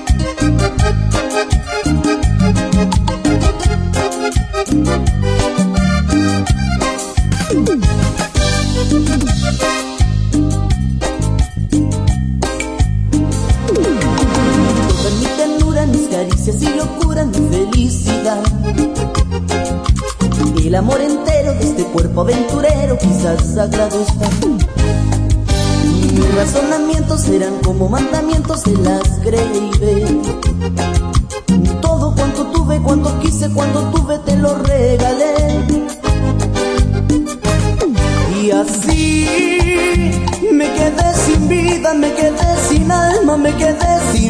Toda mi ternura, mis caricias y locura, mi felicidad. El amor entero de este cuerpo aventurero, quizás sagrado está. Mis razonamientos serán como mandamientos, se las creí ver. Todo cuanto tuve, cuanto quise, cuando tuve te lo regalé. Y así me quedé sin vida, me quedé sin alma, me quedé sin